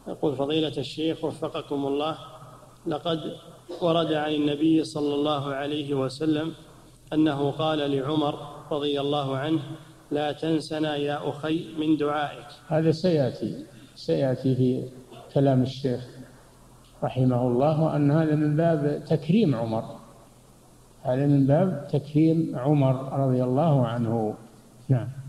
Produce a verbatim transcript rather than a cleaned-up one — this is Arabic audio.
يقول فضيلة الشيخ وفقكم الله، لقد ورد عن النبي صلى الله عليه وسلم أنه قال لعمر رضي الله عنه: لا تنسنا يا أخي من دعائك. هذا سيأتي سيأتي في كلام الشيخ رحمه الله، وأن هذا من باب تكريم عمر، هذا من باب تكريم عمر رضي الله عنه. نعم.